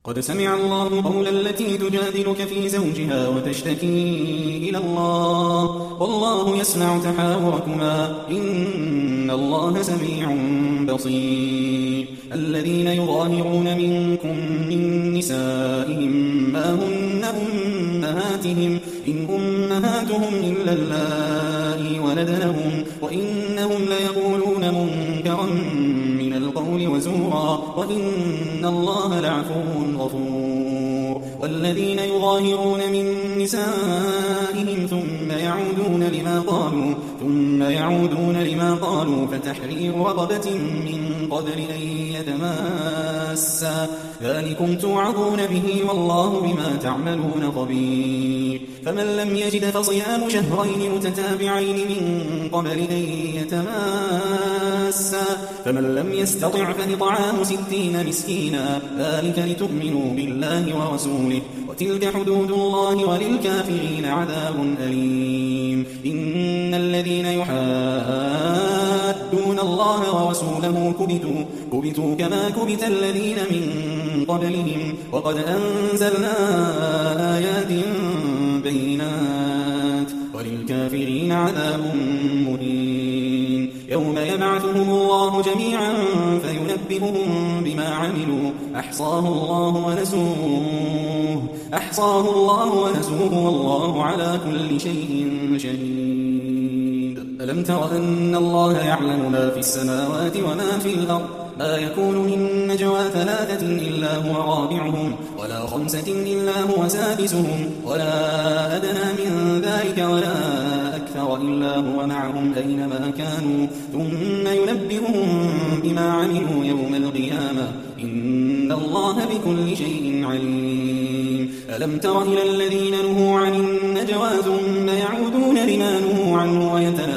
قد سمع الله قول التي تجادلك في زوجها وتشتكي إلى الله والله يسمع تحاوركما إن الله سميع بصير. الذين يظاهرون منكم من نسائهم ما هن أمهاتهم إن أمهاتهم إلا اللائي ولدنهم وإنهم ليقولون منكرا من القول وزورا وإن الله لعفو غفور. والذين يظاهرون من نسائهم ثم يعودون لما قالوا فتحرير رقبة من قبل أن يتماسا ذلكم توعظون به والله بما تعملون خبير. فمن لم يجد فصيام شهرين متتابعين من قبل أن يتماسا فمن لم يستطع فإطعام 60 مسكينا ذلك لتؤمنوا بالله ورسوله وتلك حدود الله وللكافرين عذاب أليم. إن الذين يحادون الله ورسوله كبتوا كما كبت الذين من قبلهم وقد أنزلنا آيات بينات وللكافرين عذاب مهين. يوم يبعثهم الله جميعا فينبئهم بما عملوا أحصاه الله ونسوه والله على كل شيء شهيد. ألم تر أن الله يعلم ما في السماوات وما في الأرض ما يكون من نجوى 3 إلا هو رابعهم ولا 5 إلا هو سادسهم ولا أدنى من ذلك ولا أكثر إلا هو معهم أينما كانوا ثم ينبئهم بما عملوا يوم القيامة إن الله بكل شيء عليم. ألم تر إلى الذين نهوا عن النجوى ثم يعودون لما نهوا عنه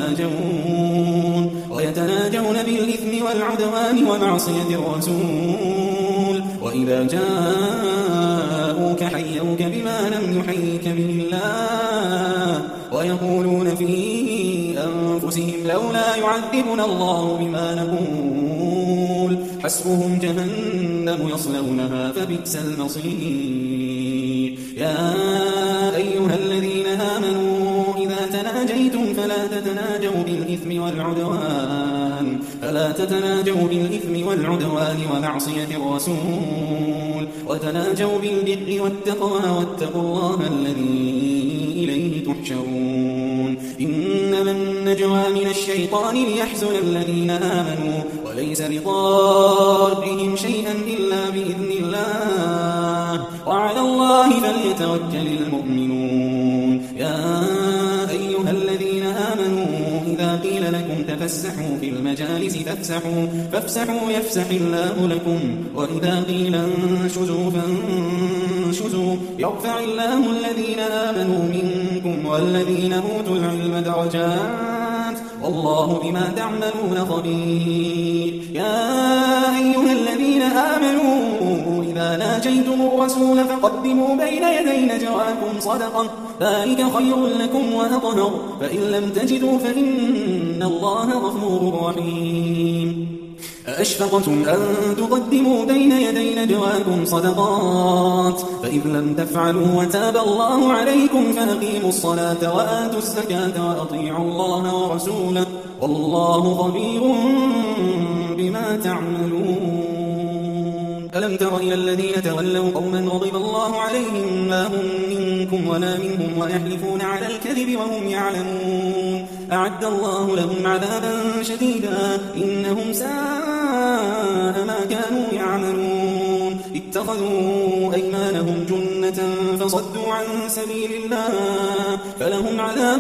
ويتناجون بالإثم والعدوان ومعصية الرسول وإذا جاءوك حيوك بما لم يحيك به الله ويقولون في أنفسهم لولا يعذبنا الله بما نقول حسبهم جهنم يصلونها فبئس المصير. يا أيها الذين آمنوا إذا تناجيتم فلا تتناجوا بالإثم والعدوان ومعصية الرسول وتناجوا بالبر والتقوى واتقوا الله الذي إليه تحشرون. إنما النجوى من الشيطان ليحزن الذين آمنوا وليس بضارهم شيئا إلا بإذن الله وعلى الله فليتوكل المؤمنون. يا أيها الذين آمنوا إذا قيل لكم تفسحوا في المجالس فافسحوا يفسح الله لكم وإذا قيل انشزوا فانشزوا يرفع الله الذين آمنوا منكم والذين أوتوا العلم درجات والله بما تعملون خبير. يا أيها الذين آمنوا إذا ناجيتم الرسول فقدموا بين يدي نجواكم صدقة ذلك خير لكم وأطهر فإن لم تجدوا فإن الله غفور رحيم. أأشفقتم أن تقدموا بين يدي نجواكم صدقات فإذ لم تفعلوا وتاب الله عليكم فأقيموا الصلاة وآتوا الزكاة وأطيعوا الله ورسوله والله خبير بما تعملون. ألم تر إلى الذين تولوا قوما غضب الله عليهم ما هم منكم ولا منهم ويحلفون على الكذب وهم يعلمون أعد الله لهم عذابا شديدا إنهم ساء ما كانوا يعملون. اتخذوا أيمانهم جنة فصدوا عن سبيل الله فلهم عذاب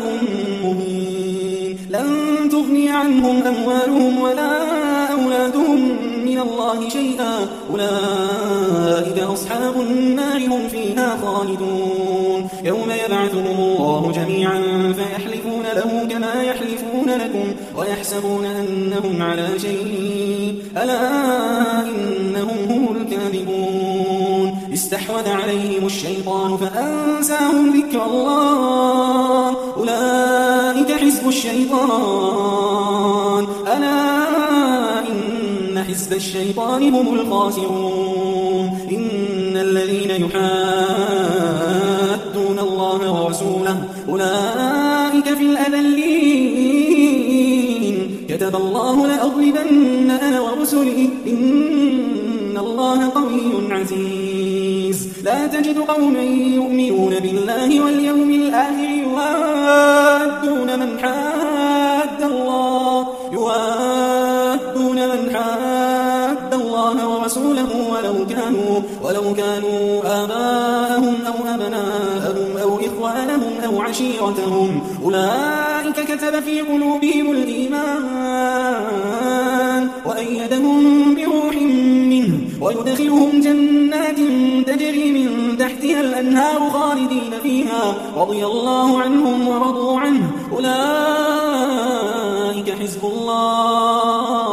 مهين. لن تغني عنهم أموالهم ولا أولادهم من الله شيئا أولئك أصحاب النار هم فيها خالدون. يوم يبعثهم الله جميعا فيحلفون له كما يحلفون لكم ويحسبون أنهم على شيء ألا إنهم هم الكاذبون. استحوذ عليهم الشيطان فأنساهم ذكر الله أولئك حزب الشيطان ألا إن حزب الشيطان هم الخاسرون. إن الذين يحادون الله ورسوله أولئك في الأذلين كتب الله لأغلبن أنا ورسلي إن الله قوي عزيز لا تجد قوما يؤمنون بالله واليوم الآخر يوادون من حاد الله ورسوله ولو كانوا آباءهم أو أبناءهم أو إخوانهم أو عشيرتهم أولئك كتب في قلوبهم الإيمان وأيدهم بروح منه ويدخلهم جنات تجري من تحتها الأنهار خالدين فيها رضي الله عنهم ورضوا عنه أولئك حزب الله